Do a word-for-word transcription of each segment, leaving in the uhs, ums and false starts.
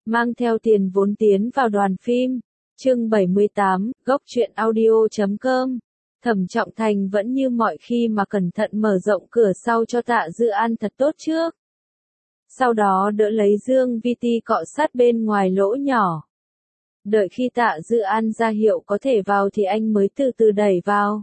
Mang theo tiền vốn tiến vào đoàn phim. Chương bảy mươi tám, gốc truyện audio chấm com. Thẩm Trọng Thành vẫn như mọi khi mà cẩn thận mở rộng cửa sau cho Tạ Dư An thật tốt trước. Sau đó đỡ lấy Dương Vi Ti cọ sát bên ngoài lỗ nhỏ. Đợi khi Tạ Dư An ra hiệu có thể vào thì anh mới từ từ đẩy vào.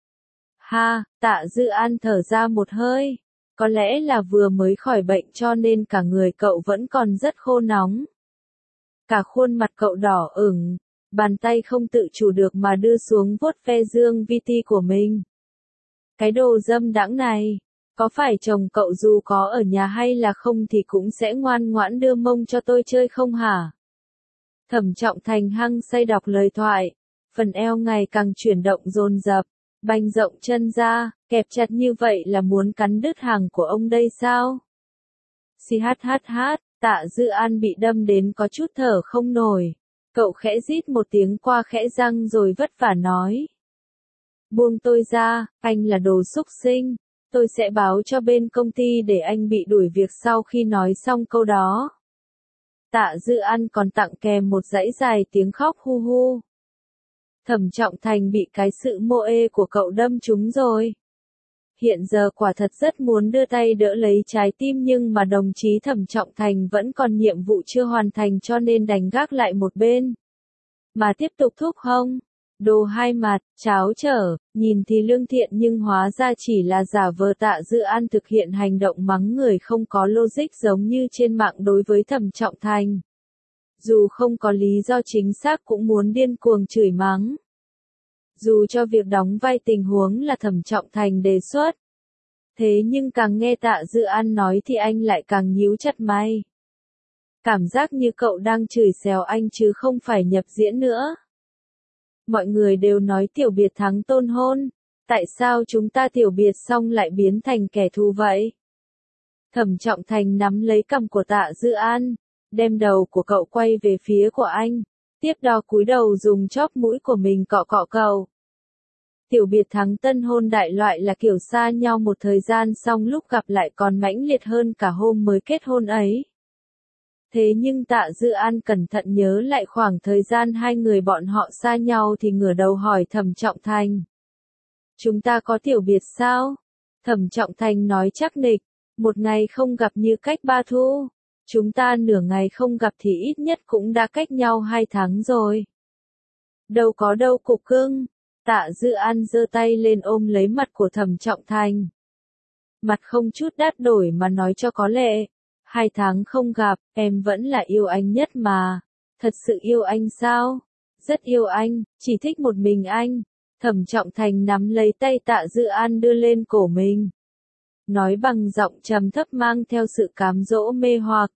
Ha, Tạ Dư An thở ra một hơi. Có lẽ là vừa mới khỏi bệnh cho nên cả người cậu vẫn còn rất khô nóng. Cả khuôn mặt cậu đỏ ửng, bàn tay không tự chủ được mà đưa xuống vuốt ve Dương Vi Ti của mình. Cái đồ dâm đãng này, có phải chồng cậu dù có ở nhà hay là không thì cũng sẽ ngoan ngoãn đưa mông cho tôi chơi không hả? Thẩm Trọng Thành hăng say đọc lời thoại, phần eo ngày càng chuyển động dồn dập, bành rộng chân ra, kẹp chặt như vậy là muốn cắn đứt hàng của ông đây sao? Xì hát hát hát, Tạ Dư An bị đâm đến có chút thở không nổi. Cậu khẽ rít một tiếng qua khẽ răng rồi vất vả nói. Buông tôi ra, anh là đồ xúc sinh. Tôi sẽ báo cho bên công ty để anh bị đuổi việc sau khi nói xong câu đó. Tạ Dư An còn tặng kèm một dãy dài tiếng khóc hu hu. Thẩm Trọng Thành bị cái sự mô ê của cậu đâm trúng rồi. Hiện giờ quả thật rất muốn đưa tay đỡ lấy trái tim nhưng mà đồng chí Thẩm Trọng Thành vẫn còn nhiệm vụ chưa hoàn thành cho nên đành gác lại một bên. Mà tiếp tục thúc hông. Đồ hai mặt, cháo trở, nhìn thì lương thiện nhưng hóa ra chỉ là giả vờ. Tạ Dư An thực hiện hành động mắng người không có logic giống như trên mạng đối với Thẩm Trọng Thành. Dù không có lý do chính xác cũng muốn điên cuồng chửi mắng. Dù cho việc đóng vai tình huống là Thẩm Trọng Thành đề xuất. Thế nhưng càng nghe Tạ Dư An nói thì anh lại càng nhíu chặt mày. Cảm giác như cậu đang chửi xèo anh chứ không phải nhập diễn nữa. Mọi người đều nói tiểu biệt thắng tôn hôn. Tại sao chúng ta tiểu biệt xong lại biến thành kẻ thù vậy? Thẩm Trọng Thành nắm lấy cằm của Tạ Dư An, đem đầu của cậu quay về phía của anh. Tiếp đó cúi đầu dùng chóp mũi của mình cọ cọ cậu. Tiểu biệt thắng tân hôn đại loại là kiểu xa nhau một thời gian xong lúc gặp lại còn mãnh liệt hơn cả hôm mới kết hôn ấy. Thế nhưng Tạ Dư An cẩn thận nhớ lại khoảng thời gian hai người bọn họ xa nhau thì ngửa đầu hỏi Thẩm Trọng Thành. Chúng ta có tiểu biệt sao? Thẩm Trọng Thành nói chắc nịch, một ngày không gặp như cách ba thu. Chúng ta nửa ngày không gặp thì ít nhất cũng đã cách nhau hai tháng rồi. Đâu có đâu cục cưng. Tạ Dư An giơ tay lên ôm lấy mặt của Thẩm Trọng Thành. Mặt không chút đát đổi mà nói cho có lệ. Hai tháng không gặp, em vẫn là yêu anh nhất mà. Thật sự yêu anh sao? Rất yêu anh, chỉ thích một mình anh. Thẩm Trọng Thành nắm lấy tay Tạ Dư An đưa lên cổ mình. Nói bằng giọng trầm thấp mang theo sự cám dỗ mê hoặc.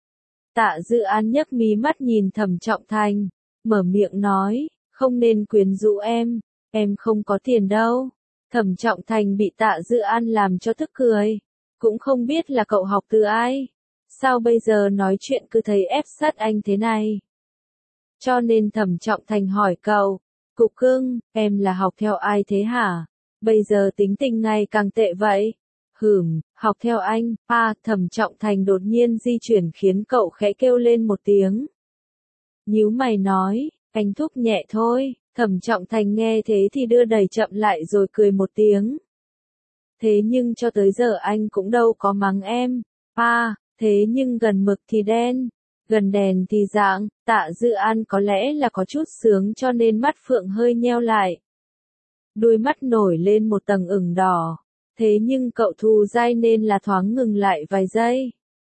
Tạ Dư An nhấc mí mắt nhìn Thẩm Trọng Thành, mở miệng nói, không nên quyến rũ em, em không có tiền đâu. Thẩm Trọng Thành bị Tạ Dư An làm cho tức cười, cũng không biết là cậu học từ ai, sao bây giờ nói chuyện cứ thấy ép sát anh thế này. Cho nên Thẩm Trọng Thành hỏi cậu, cục cưng, em là học theo ai thế hả? Bây giờ tính tình ngày càng tệ vậy. Hửm, học theo anh, à, Thẩm Trọng Thành đột nhiên di chuyển khiến cậu khẽ kêu lên một tiếng. Nhíu mày nói, anh thúc nhẹ thôi. Thẩm Trọng Thành nghe thế thì đưa đẩy chậm lại rồi cười một tiếng. Thế nhưng cho tới giờ anh cũng đâu có mắng em. À, thế nhưng gần mực thì đen, gần đèn thì rạng. Tạ Dư An có lẽ là có chút sướng cho nên mắt phượng hơi nheo lại. Đôi mắt nổi lên một tầng ửng đỏ. Thế nhưng cậu thù dai nên là thoáng ngừng lại vài giây.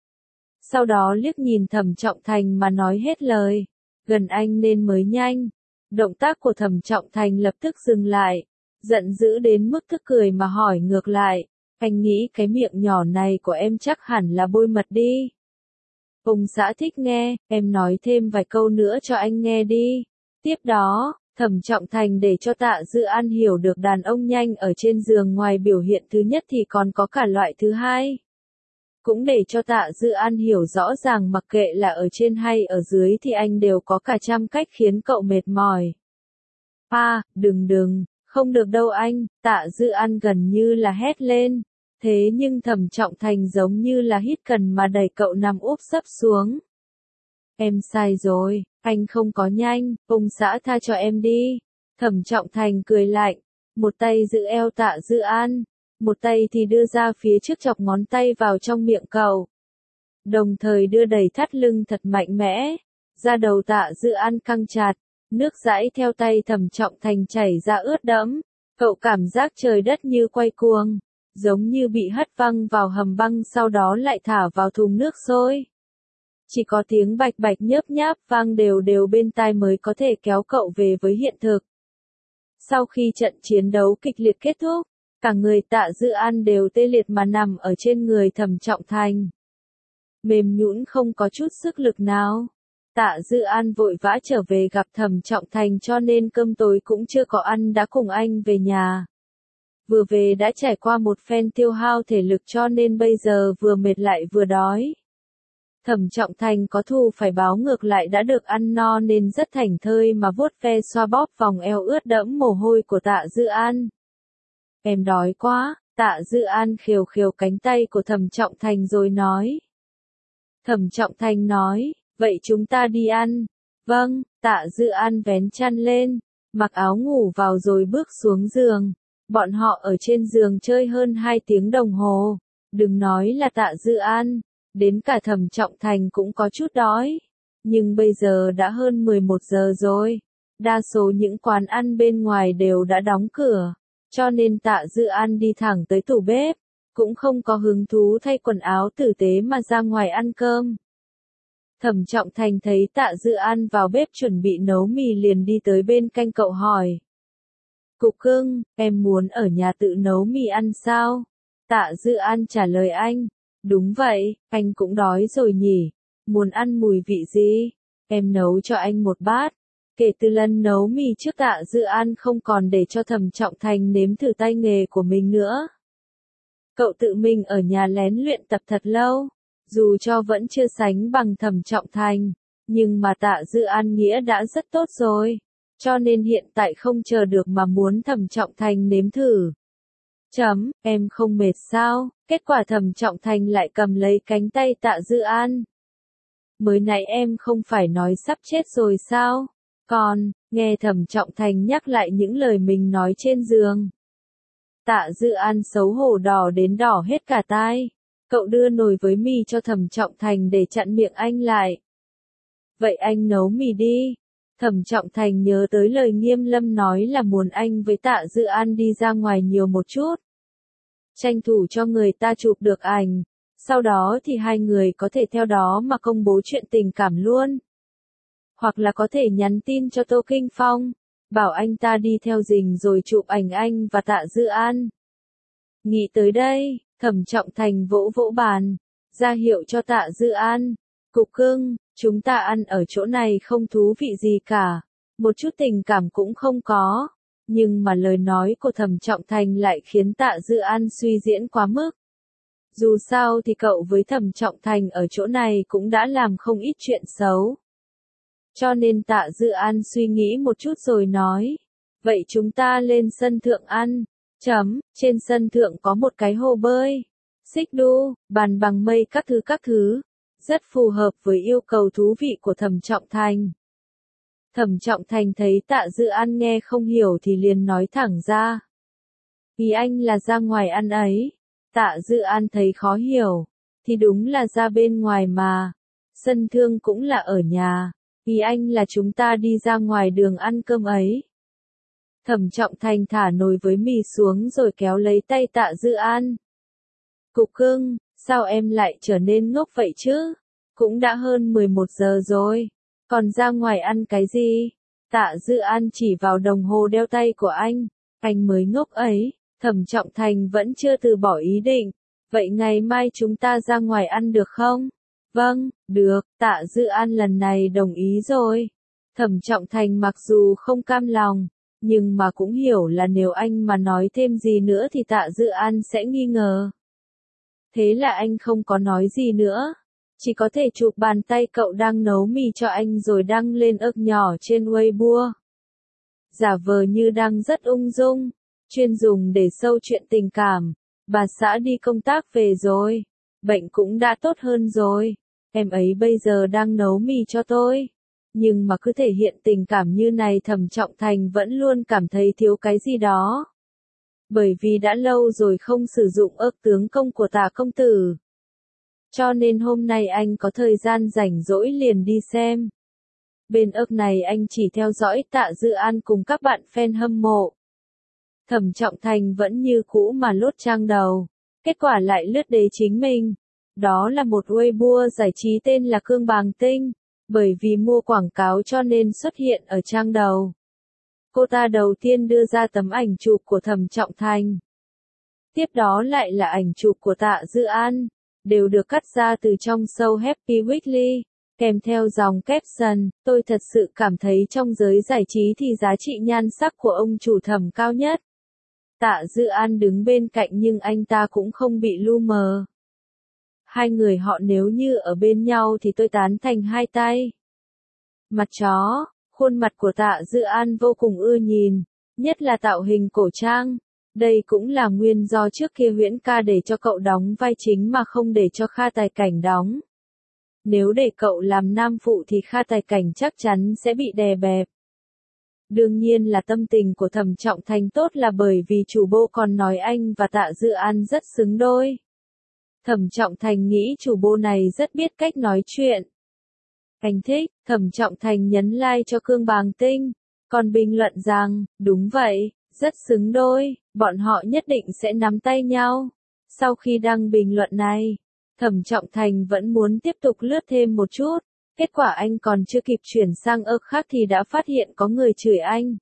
Sau đó liếc nhìn Thẩm Trọng Thành mà nói hết lời. Gần anh nên mới nhanh. Động tác của Thẩm Trọng Thành lập tức dừng lại. Giận dữ đến mức tức cười mà hỏi ngược lại. Anh nghĩ cái miệng nhỏ này của em chắc hẳn là bôi mật đi. Ông xã thích nghe, em nói thêm vài câu nữa cho anh nghe đi. Tiếp đó, Thẩm Trọng Thành để cho Tạ Dư An hiểu được đàn ông nhanh ở trên giường ngoài biểu hiện thứ nhất thì còn có cả loại thứ hai. Cũng để cho Tạ Dư An hiểu rõ ràng mặc kệ là ở trên hay ở dưới thì anh đều có cả trăm cách khiến cậu mệt mỏi. À, đừng đừng, không được đâu anh, Tạ Dư An gần như là hét lên. Thế nhưng Thẩm Trọng Thành giống như là hít cần mà đẩy cậu nằm úp sấp xuống. Em sai rồi, anh không có nhanh, ông xã tha cho em đi. Thẩm Trọng Thành cười lạnh, một tay giữ eo Tạ Dư An, một tay thì đưa ra phía trước chọc ngón tay vào trong miệng cậu. Đồng thời đưa đẩy thắt lưng thật mạnh mẽ, da đầu Tạ Dư An căng chặt, nước dãi theo tay Thẩm Trọng Thành chảy ra ướt đẫm. Cậu cảm giác trời đất như quay cuồng, giống như bị hất văng vào hầm băng sau đó lại thả vào thùng nước sôi. Chỉ có tiếng bạch bạch nhớp nháp vang đều đều bên tai mới có thể kéo cậu về với hiện thực. Sau khi trận chiến đấu kịch liệt kết thúc, cả người Tạ Dư An đều tê liệt mà nằm ở trên người Thẩm Trọng Thành. Mềm nhũn không có chút sức lực nào. Tạ Dư An vội vã trở về gặp Thẩm Trọng Thành cho nên cơm tối cũng chưa có ăn đã cùng anh về nhà. Vừa về đã trải qua một phen tiêu hao thể lực cho nên bây giờ vừa mệt lại vừa đói. Thẩm Trọng Thành có thù phải báo ngược lại đã được ăn no nên rất thảnh thơi mà vuốt ve xoa bóp vòng eo ướt đẫm mồ hôi của Tạ Dư An. Em đói quá, Tạ Dư An khều khều cánh tay của Thẩm Trọng Thành rồi nói. Thẩm Trọng Thành nói, vậy chúng ta đi ăn. Vâng, Tạ Dư An vén chăn lên, mặc áo ngủ vào rồi bước xuống giường. Bọn họ ở trên giường chơi hơn hai tiếng đồng hồ. Đừng nói là Tạ Dư An, đến cả Thẩm Trọng Thành cũng có chút đói. Nhưng bây giờ đã hơn mười một giờ rồi. Đa số những quán ăn bên ngoài đều đã đóng cửa. Cho nên Tạ Dư An đi thẳng tới tủ bếp. Cũng không có hứng thú thay quần áo tử tế mà ra ngoài ăn cơm. Thẩm Trọng Thành thấy Tạ Dư An vào bếp chuẩn bị nấu mì liền đi tới bên cạnh cậu hỏi. Cục cưng, em muốn ở nhà tự nấu mì ăn sao? Tạ Dư An trả lời anh. Đúng vậy, anh cũng đói rồi nhỉ. Muốn ăn mùi vị gì? Em nấu cho anh một bát. Kể từ lần nấu mì trước Tạ Dư An không còn để cho Thẩm Trọng Thành nếm thử tay nghề của mình nữa. Cậu tự mình ở nhà lén luyện tập thật lâu. Dù cho vẫn chưa sánh bằng Thẩm Trọng Thành, nhưng mà Tạ Dư An nghĩa đã rất tốt rồi. Cho nên hiện tại không chờ được mà muốn Thẩm Trọng Thành nếm thử. Chấm, em không mệt sao? Kết quả Thẩm Trọng Thành lại cầm lấy cánh tay Tạ Dư An. Mới nãy em không phải nói sắp chết rồi sao? Còn, nghe Thẩm Trọng Thành nhắc lại những lời mình nói trên giường. Tạ Dư An xấu hổ đỏ đến đỏ hết cả tai. Cậu đưa nồi với mì cho Thẩm Trọng Thành để chặn miệng anh lại. Vậy anh nấu mì đi. Thẩm Trọng Thành nhớ tới lời Nghiêm Lâm nói là muốn anh với Tạ Dư An đi ra ngoài nhiều một chút. Tranh thủ cho người ta chụp được ảnh. Sau đó thì hai người có thể theo đó mà công bố chuyện tình cảm luôn. Hoặc là có thể nhắn tin cho Tô Kinh Phong. Bảo anh ta đi theo rình rồi chụp ảnh anh và Tạ Dư An. Nghĩ tới đây, Thẩm Trọng Thành vỗ vỗ bàn. Ra hiệu cho Tạ Dư An. Cục cưng, chúng ta ăn ở chỗ này không thú vị gì cả. Một chút tình cảm cũng không có. Nhưng mà lời nói của Thẩm Trọng Thành lại khiến Tạ Dư An suy diễn quá mức. Dù sao thì cậu với Thẩm Trọng Thành ở chỗ này cũng đã làm không ít chuyện xấu. Cho nên Tạ Dư An suy nghĩ một chút rồi nói. Vậy chúng ta lên sân thượng ăn. Chấm, trên sân thượng có một cái hồ bơi. Xích đu, bàn bằng mây các thứ các thứ. Rất phù hợp với yêu cầu thú vị của Thẩm Trọng Thành. Thẩm Trọng Thành thấy Tạ Dư An nghe không hiểu thì liền nói thẳng ra. Ý anh là ra ngoài ăn ấy. Tạ Dư An thấy khó hiểu. Thì đúng là ra bên ngoài mà. Sân thượng cũng là ở nhà. Ý anh là chúng ta đi ra ngoài đường ăn cơm ấy. Thẩm Trọng Thành thả nồi với mì xuống rồi kéo lấy tay Tạ Dư An. Cục cưng, sao em lại trở nên ngốc vậy chứ? Cũng đã hơn mười một giờ rồi. Còn ra ngoài ăn cái gì? Tạ Dư An chỉ vào đồng hồ đeo tay của anh. Anh mới ngốc ấy. Thẩm Trọng Thành vẫn chưa từ bỏ ý định. Vậy ngày mai chúng ta ra ngoài ăn được không? Vâng, được, Tạ Dư An lần này đồng ý rồi. Thẩm Trọng Thành mặc dù không cam lòng, nhưng mà cũng hiểu là nếu anh mà nói thêm gì nữa thì Tạ Dư An sẽ nghi ngờ. Thế là anh không có nói gì nữa. Chỉ có thể chụp bàn tay cậu đang nấu mì cho anh rồi đăng lên ức nhỏ trên Weibo. Giả vờ như đang rất ung dung, chuyên dùng để sâu chuyện tình cảm. Bà xã đi công tác về rồi. Bệnh cũng đã tốt hơn rồi. em ấy bây giờ đang nấu mì cho tôi. Nhưng mà cứ thể hiện tình cảm như này Thẩm Trọng Thành vẫn luôn cảm thấy thiếu cái gì đó. Bởi vì đã lâu rồi không sử dụng ức tướng công của Tạ công tử. Cho nên hôm nay anh có thời gian rảnh rỗi liền đi xem. Bên ức này anh chỉ theo dõi Tạ Dư An cùng các bạn fan hâm mộ. Thẩm Trọng Thành vẫn như cũ mà lốt trang đầu. Kết quả lại lướt đế chính mình. Đó là một Weibo giải trí tên là Cương Bàng Tinh. Bởi vì mua quảng cáo cho nên xuất hiện ở trang đầu. Cô ta đầu tiên đưa ra tấm ảnh chụp của Thẩm Trọng Thành. Tiếp đó lại là ảnh chụp của Tạ Dư An. Đều được cắt ra từ trong show Happy Weekly. Kèm theo dòng caption, tôi thật sự cảm thấy trong giới giải trí thì giá trị nhan sắc của ông chủ Thẩm cao nhất. Tạ Dư An đứng bên cạnh nhưng anh ta cũng không bị lu mờ. Hai người họ nếu như ở bên nhau thì tôi tán thành hai tay. Mặt chó, khuôn mặt của Tạ Dư An vô cùng ưa nhìn, nhất là tạo hình cổ trang. Đây cũng là nguyên do trước kia Huyễn Ca để cho cậu đóng vai chính mà không để cho Kha Tài Cảnh đóng. Nếu để cậu làm nam phụ thì Kha Tài Cảnh chắc chắn sẽ bị đè bẹp. Đương nhiên là tâm tình của Thẩm Trọng Thành tốt là bởi vì chủ bộ còn nói anh và Tạ Dư An rất xứng đôi. Thẩm Trọng Thành nghĩ chủ bộ này rất biết cách nói chuyện. Anh thích, Thẩm Trọng Thành nhấn like cho Cương Bàng Tinh, còn bình luận rằng, đúng vậy, rất xứng đôi, bọn họ nhất định sẽ nắm tay nhau. Sau khi đăng bình luận này, Thẩm Trọng Thành vẫn muốn tiếp tục lướt thêm một chút. Kết quả anh còn chưa kịp chuyển sang ức khác thì đã phát hiện có người chửi anh.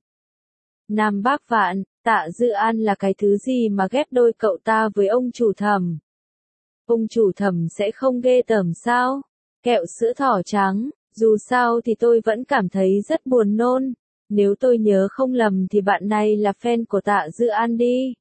Nam Bác Vạn, Tạ Dư An là cái thứ gì mà ghép đôi cậu ta với ông chủ Thẩm? Ông chủ Thẩm sẽ không ghê tởm sao? Kẹo sữa thỏ trắng, dù sao thì tôi vẫn cảm thấy rất buồn nôn. Nếu tôi nhớ không lầm thì bạn này là fan của Tạ Dư An đi.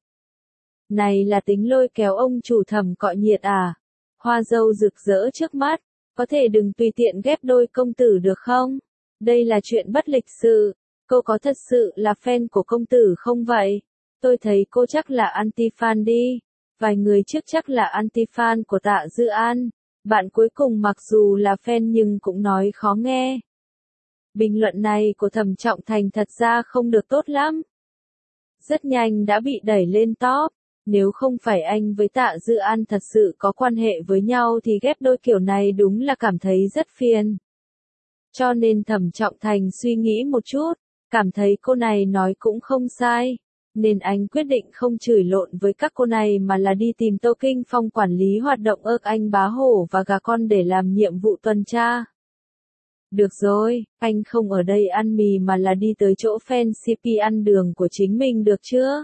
Này là tính lôi kéo ông chủ Thẩm cọ nhiệt à? Hoa dâu rực rỡ trước mắt. Có thể đừng tùy tiện ghép đôi công tử được không? Đây là chuyện bất lịch sự. Cô có thật sự là fan của công tử không vậy? Tôi thấy cô chắc là anti-fan đi. Vài người trước chắc là anti-fan của Tạ Dư An. Bạn cuối cùng mặc dù là fan nhưng cũng nói khó nghe. Bình luận này của Thẩm Trọng Thành thật ra không được tốt lắm. Rất nhanh đã bị đẩy lên top. Nếu không phải anh với Tạ Dư An thật sự có quan hệ với nhau thì ghép đôi kiểu này đúng là cảm thấy rất phiền. Cho nên Thẩm Trọng Thành suy nghĩ một chút, cảm thấy cô này nói cũng không sai. Nên anh quyết định không chửi lộn với các cô này mà là đi tìm Tô Kinh Phong quản lý hoạt động ức anh Bá Hổ và gà con để làm nhiệm vụ tuần tra. Được rồi, anh không ở đây ăn mì mà là đi tới chỗ fan xê pê ăn đường của chính mình được chưa?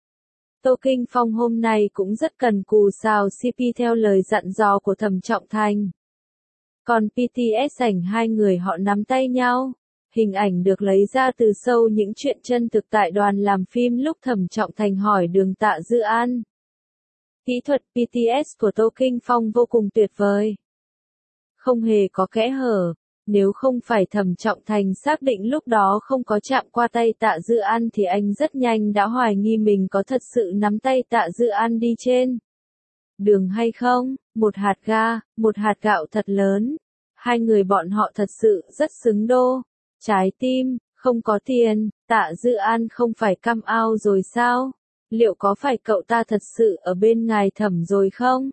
Tô Kinh Phong hôm nay cũng rất cần cù xào xê pê theo lời dặn dò của Thẩm Trọng Thành. Còn pê tê ét ảnh hai người họ nắm tay nhau. Hình ảnh được lấy ra từ show những chuyện chân thực tại đoàn làm phim lúc Thẩm Trọng Thành hỏi đường Tạ Dư An. Kỹ thuật pê tê ét của Tô Kinh Phong vô cùng tuyệt vời. Không hề có kẽ hở. Nếu không phải Thẩm Trọng Thành xác định lúc đó không có chạm qua tay Tạ Dư An thì anh rất nhanh đã hoài nghi mình có thật sự nắm tay Tạ Dư An đi trên đường hay không. Một hạt ga, một hạt gạo thật lớn. Hai người bọn họ thật sự rất xứng đô. Trái tim, không có tiền, Tạ Dư An không phải cam ao rồi sao? Liệu có phải cậu ta thật sự ở bên ngài Thẩm rồi không?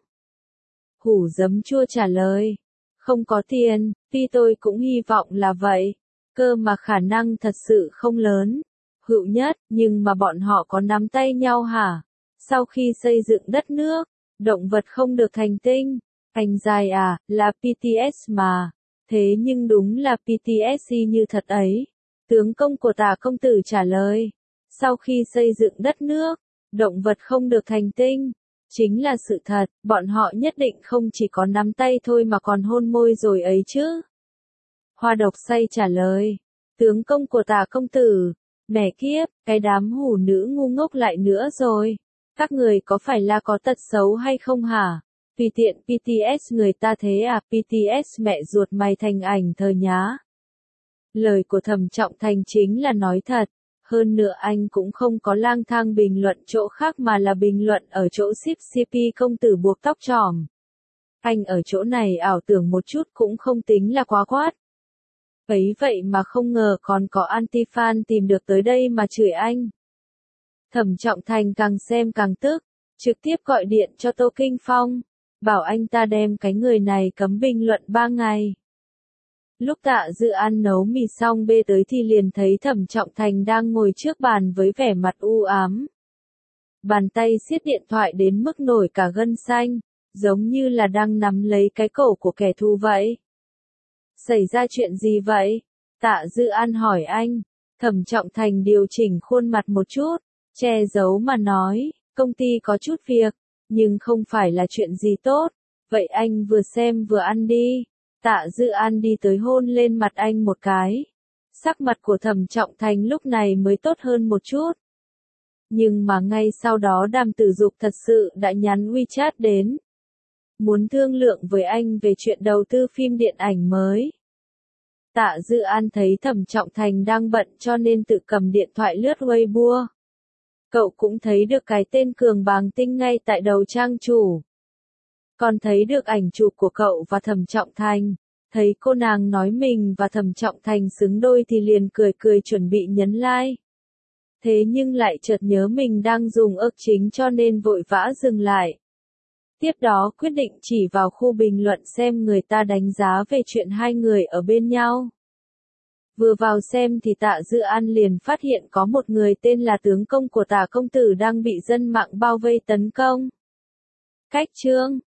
Hủ giấm chua trả lời. Không có tiền, tuy tôi cũng hy vọng là vậy. Cơ mà khả năng thật sự không lớn. Hữu nhất, nhưng mà bọn họ có nắm tay nhau hả? Sau khi xây dựng đất nước, động vật không được thành tinh. Anh dài à, là pê tê ét mà. Thế nhưng đúng là pê tê ét y như thật ấy. Tướng công của Tạ công tử trả lời. Sau khi xây dựng đất nước, động vật không được thành tinh. Chính là sự thật, bọn họ nhất định không chỉ có nắm tay thôi mà còn hôn môi rồi ấy chứ. Hoa độc say trả lời. Tướng công của Tạ công tử. Mẹ kiếp, cái đám hủ nữ ngu ngốc lại nữa rồi. Các người có phải là có tật xấu hay không hả? Tùy tiện pê tê ét người ta thế à, pê tê ét mẹ ruột mày thành ảnh thờ nhá. Lời của Thẩm Trọng Thành chính là nói thật. Hơn nữa anh cũng không có lang thang bình luận chỗ khác mà là bình luận ở chỗ ship xê pê công tử buộc tóc trỏm. Anh ở chỗ này ảo tưởng một chút cũng không tính là quá quát. Ấy vậy mà không ngờ còn có anti-fan tìm được tới đây mà chửi anh. Thẩm Trọng Thành càng xem càng tức, trực tiếp gọi điện cho Tô Kinh Phong, bảo anh ta đem cái người này cấm bình luận ba ngày. Lúc Tạ Dự An nấu mì xong bê tới thì liền thấy Thẩm Trọng Thành đang ngồi trước bàn với vẻ mặt u ám. Bàn tay siết điện thoại đến mức nổi cả gân xanh, giống như là đang nắm lấy cái cổ của kẻ thù vậy. Xảy ra chuyện gì vậy? Tạ Dự An hỏi anh. Thẩm Trọng Thành điều chỉnh khuôn mặt một chút, che giấu mà nói, công ty có chút việc, nhưng không phải là chuyện gì tốt, vậy anh vừa xem vừa ăn đi. Tạ Dự An đi tới hôn lên mặt anh một cái. Sắc mặt của Thẩm Trọng Thành lúc này mới tốt hơn một chút. Nhưng mà ngay sau đó Đàm Tử Dục thật sự đã nhắn WeChat đến. Muốn thương lượng với anh về chuyện đầu tư phim điện ảnh mới. Tạ Dự An thấy Thẩm Trọng Thành đang bận cho nên tự cầm điện thoại lướt Weibo. Cậu cũng thấy được cái tên Cường Bàng Tinh ngay tại đầu trang chủ. Còn thấy được ảnh chụp của cậu và Thẩm Trọng Thành. Thấy cô nàng nói mình và Thẩm Trọng Thành xứng đôi thì liền cười cười chuẩn bị nhấn like. Thế nhưng lại chợt nhớ mình đang dùng ức chính cho nên vội vã dừng lại. Tiếp đó quyết định chỉ vào khu bình luận xem người ta đánh giá về chuyện hai người ở bên nhau. Vừa vào xem thì Tạ Dự An liền phát hiện có một người tên là tướng công của Tạ công tử đang bị dân mạng bao vây tấn công. Cách chương